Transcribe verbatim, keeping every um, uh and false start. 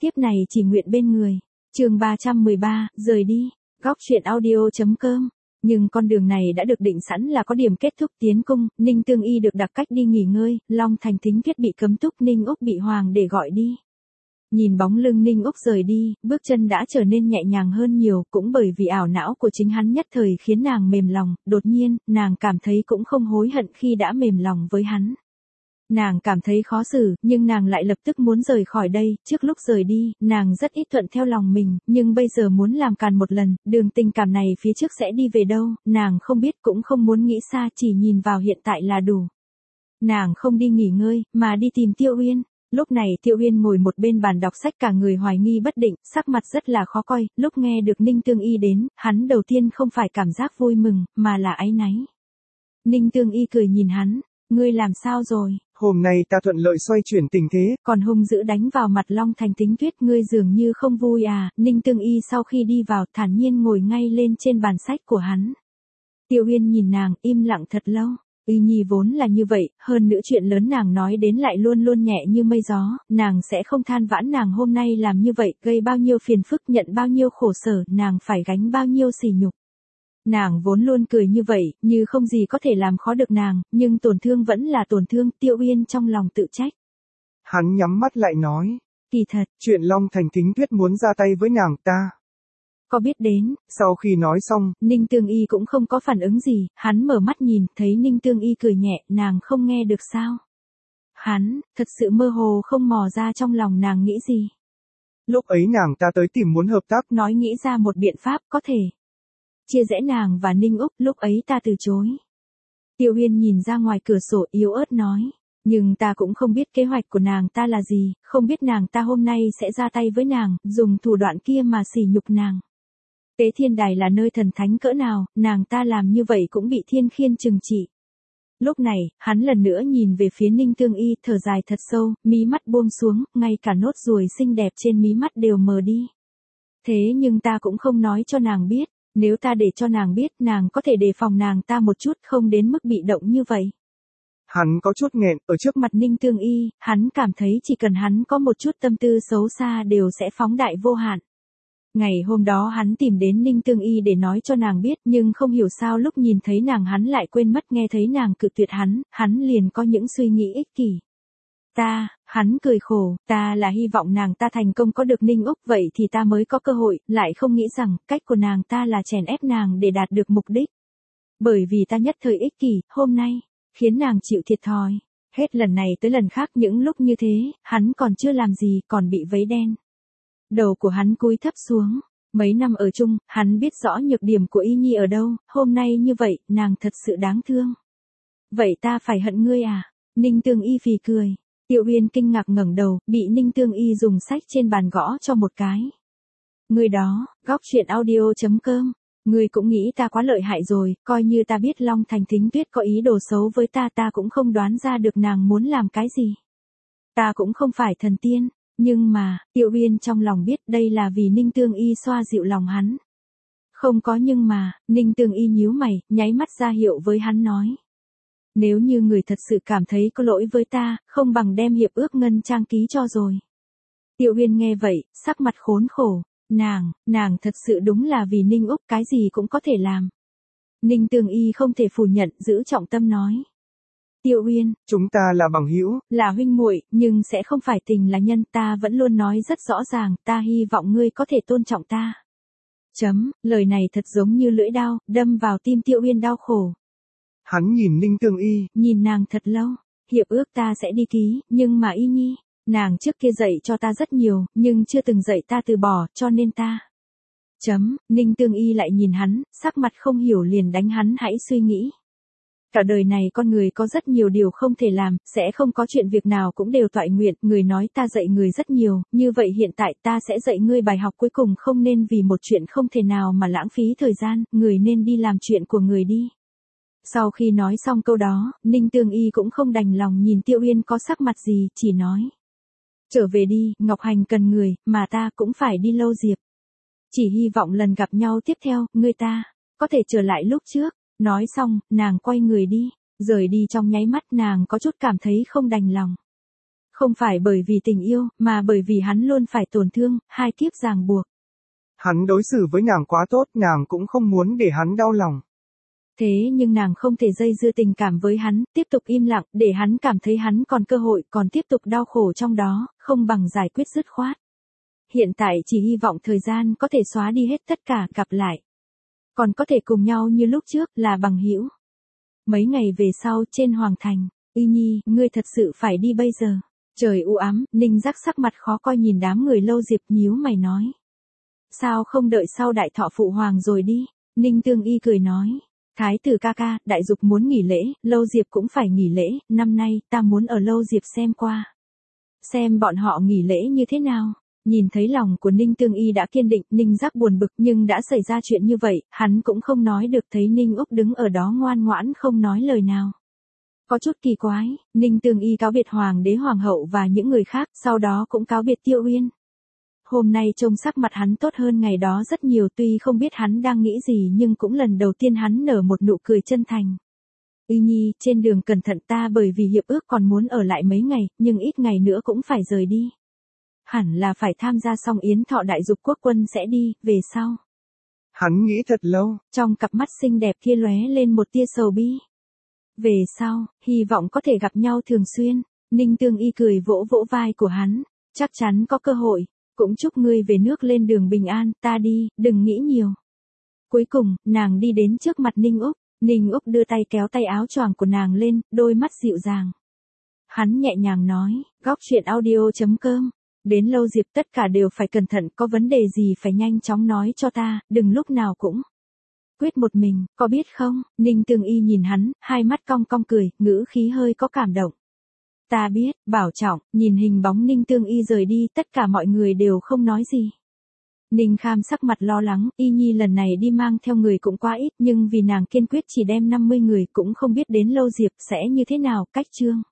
tiếp này chỉ nguyện bên người. Chương ba trăm mười ba, rời đi. Góc truyện audio chấm com. Nhưng con đường này đã được định sẵn là có điểm kết thúc tiến cung, Ninh Tương Y được đặc cách đi nghỉ ngơi, Long Thành Thính Tuyết bị cấm túc, Ninh Úc bị hoàng để gọi đi. Nhìn bóng lưng Ninh Úc rời đi, bước chân đã trở nên nhẹ nhàng hơn nhiều, cũng bởi vì ảo não của chính hắn nhất thời khiến nàng mềm lòng, đột nhiên, nàng cảm thấy cũng không hối hận khi đã mềm lòng với hắn. Nàng cảm thấy khó xử, nhưng nàng lại lập tức muốn rời khỏi đây, trước lúc rời đi, nàng rất ít thuận theo lòng mình, nhưng bây giờ muốn làm càn một lần, đường tình cảm này phía trước sẽ đi về đâu, nàng không biết cũng không muốn nghĩ xa, chỉ nhìn vào hiện tại là đủ. Nàng không đi nghỉ ngơi, mà đi tìm Tiêu Uyên. Lúc này Tiêu Uyên ngồi một bên bàn đọc sách cả người hoài nghi bất định, sắc mặt rất là khó coi, lúc nghe được Ninh Tương Y đến, hắn đầu tiên không phải cảm giác vui mừng, mà là áy náy. Ninh Tương Y cười nhìn hắn, ngươi làm sao rồi? Hôm nay ta thuận lợi xoay chuyển tình thế, còn hung dữ đánh vào mặt Long Thành Thính Tuyết, ngươi dường như không vui à? Ninh Tương Y sau khi đi vào thản nhiên ngồi ngay lên trên bàn sách của hắn. Tiêu Uyên nhìn nàng, im lặng thật lâu. Y Nhi vốn là như vậy, hơn nữa chuyện lớn nàng nói đến lại luôn luôn nhẹ như mây gió, nàng sẽ không than vãn nàng hôm nay làm như vậy, gây bao nhiêu phiền phức, nhận bao nhiêu khổ sở, nàng phải gánh bao nhiêu sỉ nhục. Nàng vốn luôn cười như vậy, như không gì có thể làm khó được nàng, nhưng tổn thương vẫn là tổn thương, Tiêu Uyên trong lòng tự trách. Hắn nhắm mắt lại nói, kỳ thật, chuyện Long Thành Thính Tuyết muốn ra tay với nàng ta. Có biết đến. Sau khi nói xong, Ninh Tương Y cũng không có phản ứng gì, hắn mở mắt nhìn, thấy Ninh Tương Y cười nhẹ, nàng không nghe được sao? Hắn, thật sự mơ hồ không mò ra trong lòng nàng nghĩ gì. Lúc ấy nàng ta tới tìm muốn hợp tác, nói nghĩ ra một biện pháp có thể chia rẽ nàng và Ninh Úc, lúc ấy ta từ chối. Tiêu Uyên nhìn ra ngoài cửa sổ yếu ớt nói, nhưng ta cũng không biết kế hoạch của nàng ta là gì, không biết nàng ta hôm nay sẽ ra tay với nàng, dùng thủ đoạn kia mà sỉ nhục nàng. Tế Thiên Đài là nơi thần thánh cỡ nào, nàng ta làm như vậy cũng bị thiên khiên trừng trị. Lúc này, hắn lần nữa nhìn về phía Ninh Tương Y, thở dài thật sâu, mí mắt buông xuống, ngay cả nốt ruồi xinh đẹp trên mí mắt đều mờ đi. Thế nhưng ta cũng không nói cho nàng biết, nếu ta để cho nàng biết, nàng có thể đề phòng nàng ta một chút, không đến mức bị động như vậy. Hắn có chút nghẹn, ở trước mặt Ninh Tương Y, hắn cảm thấy chỉ cần hắn có một chút tâm tư xấu xa đều sẽ phóng đại vô hạn. Ngày hôm đó hắn tìm đến Ninh Tương Y để nói cho nàng biết, nhưng không hiểu sao lúc nhìn thấy nàng hắn lại quên mất, nghe thấy nàng cự tuyệt hắn, hắn liền có những suy nghĩ ích kỷ. Ta, hắn cười khổ, ta là hy vọng nàng ta thành công có được Ninh Úc, vậy thì ta mới có cơ hội, lại không nghĩ rằng, cách của nàng ta là chèn ép nàng để đạt được mục đích. Bởi vì ta nhất thời ích kỷ, hôm nay, khiến nàng chịu thiệt thòi. Hết lần này tới lần khác những lúc như thế, hắn còn chưa làm gì, còn bị vấy đen. Đầu của hắn cúi thấp xuống, mấy năm ở chung, hắn biết rõ nhược điểm của Y Nhi ở đâu, hôm nay như vậy, nàng thật sự đáng thương. Vậy ta phải hận ngươi à? Ninh Tương Y phì cười. Tiêu Uyên kinh ngạc ngẩng đầu, bị Ninh Tương Y dùng sách trên bàn gõ cho một cái. Ngươi đó, góc truyện audio chấm com, ngươi cũng nghĩ ta quá lợi hại rồi, coi như ta biết Long Thành Thính Tuyết có ý đồ xấu với ta, ta cũng không đoán ra được nàng muốn làm cái gì. Ta cũng không phải thần tiên. Nhưng mà, Tiêu Uyên trong lòng biết đây là vì Ninh Tương Y xoa dịu lòng hắn. Không có nhưng mà, Ninh Tương Y nhíu mày, nháy mắt ra hiệu với hắn nói. Nếu như người thật sự cảm thấy có lỗi với ta, không bằng đem hiệp ước ngân trang ký cho rồi. Tiêu Uyên nghe vậy, sắc mặt khốn khổ, nàng, nàng thật sự đúng là vì Ninh Úc cái gì cũng có thể làm. Ninh Tương Y không thể phủ nhận, giữ trọng tâm nói. Tiêu Uyên, chúng ta là bằng hữu, là huynh muội, nhưng sẽ không phải tình là nhân, ta vẫn luôn nói rất rõ ràng, ta hy vọng ngươi có thể tôn trọng ta. Chấm, lời này thật giống như lưỡi dao, đâm vào tim Tiêu Uyên đau khổ. Hắn nhìn Ninh Tương Y, nhìn nàng thật lâu, hiệp ước ta sẽ đi ký, nhưng mà Y Nhi, nàng trước kia dạy cho ta rất nhiều, nhưng chưa từng dạy ta từ bỏ, cho nên ta. Chấm, Ninh Tương Y lại nhìn hắn, sắc mặt không hiểu liền đánh hắn hãy suy nghĩ. Cả đời này con người có rất nhiều điều không thể làm, sẽ không có chuyện việc nào cũng đều toại nguyện, người nói ta dạy người rất nhiều, như vậy hiện tại ta sẽ dạy ngươi bài học cuối cùng, không nên vì một chuyện không thể nào mà lãng phí thời gian, người nên đi làm chuyện của người đi. Sau khi nói xong câu đó, Ninh Tương Y cũng không đành lòng nhìn Tiêu Uyên có sắc mặt gì, chỉ nói. Trở về đi, Ngọc Hành cần người, mà ta cũng phải đi lâu diệp. Chỉ hy vọng lần gặp nhau tiếp theo, ngươi ta, có thể trở lại lúc trước. Nói xong, nàng quay người đi, rời đi trong nháy mắt nàng có chút cảm thấy không đành lòng. Không phải bởi vì tình yêu, mà bởi vì hắn luôn phải tổn thương, hai kiếp ràng buộc. Hắn đối xử với nàng quá tốt, nàng cũng không muốn để hắn đau lòng. Thế nhưng nàng không thể dây dưa tình cảm với hắn, tiếp tục im lặng, để hắn cảm thấy hắn còn cơ hội, còn tiếp tục đau khổ trong đó, không bằng giải quyết dứt khoát. Hiện tại chỉ hy vọng thời gian có thể xóa đi hết tất cả, gặp lại. Còn có thể cùng nhau như lúc trước, là bằng hữu. Mấy ngày về sau, trên Hoàng Thành, Y Nhi, ngươi thật sự phải đi bây giờ. Trời u ám, Ninh Giác sắc mặt khó coi nhìn đám người Lâu Diệp nhíu mày nói. Sao không đợi sau đại thọ phụ hoàng rồi đi? Ninh Tương Y cười nói. Thái tử ca ca, đại dục muốn nghỉ lễ, Lâu Diệp cũng phải nghỉ lễ, năm nay ta muốn ở Lâu Diệp xem qua. Xem bọn họ nghỉ lễ như thế nào. Nhìn thấy lòng của Ninh Tương Y đã kiên định, Ninh Giác buồn bực nhưng đã xảy ra chuyện như vậy, hắn cũng không nói được, thấy Ninh Úc đứng ở đó ngoan ngoãn không nói lời nào. Có chút kỳ quái, Ninh Tương Y cáo biệt hoàng đế hoàng hậu và những người khác, sau đó cũng cáo biệt Tiêu Uyên. Hôm nay trông sắc mặt hắn tốt hơn ngày đó rất nhiều, tuy không biết hắn đang nghĩ gì nhưng cũng lần đầu tiên hắn nở một nụ cười chân thành. Y Nhi, trên đường cẩn thận, ta bởi vì hiệp ước còn muốn ở lại mấy ngày, nhưng ít ngày nữa cũng phải rời đi. Hẳn là phải tham gia xong yến thọ đại dục quốc quân sẽ đi, về sau. Hắn nghĩ thật lâu. Trong cặp mắt xinh đẹp kia lóe lên một tia sầu bi. Về sau, hy vọng có thể gặp nhau thường xuyên. Ninh Tương Y cười vỗ vỗ vai của hắn. Chắc chắn có cơ hội. Cũng chúc ngươi về nước lên đường bình an, ta đi, đừng nghĩ nhiều. Cuối cùng, nàng đi đến trước mặt Ninh Úc. Ninh Úc đưa tay kéo tay áo choàng của nàng lên, đôi mắt dịu dàng. Hắn nhẹ nhàng nói, góc chuyện audio chấm com. Đến Lâu Diệp tất cả đều phải cẩn thận, có vấn đề gì phải nhanh chóng nói cho ta, đừng lúc nào cũng quyết một mình, có biết không? Ninh Tương Y nhìn hắn, hai mắt cong cong cười, ngữ khí hơi có cảm động. Ta biết, bảo trọng, nhìn hình bóng Ninh Tương Y rời đi, tất cả mọi người đều không nói gì. Ninh Kham sắc mặt lo lắng, Y Nhi lần này đi mang theo người cũng quá ít, nhưng vì nàng kiên quyết chỉ đem năm mươi người, cũng không biết đến Lâu Diệp sẽ như thế nào, cách chương.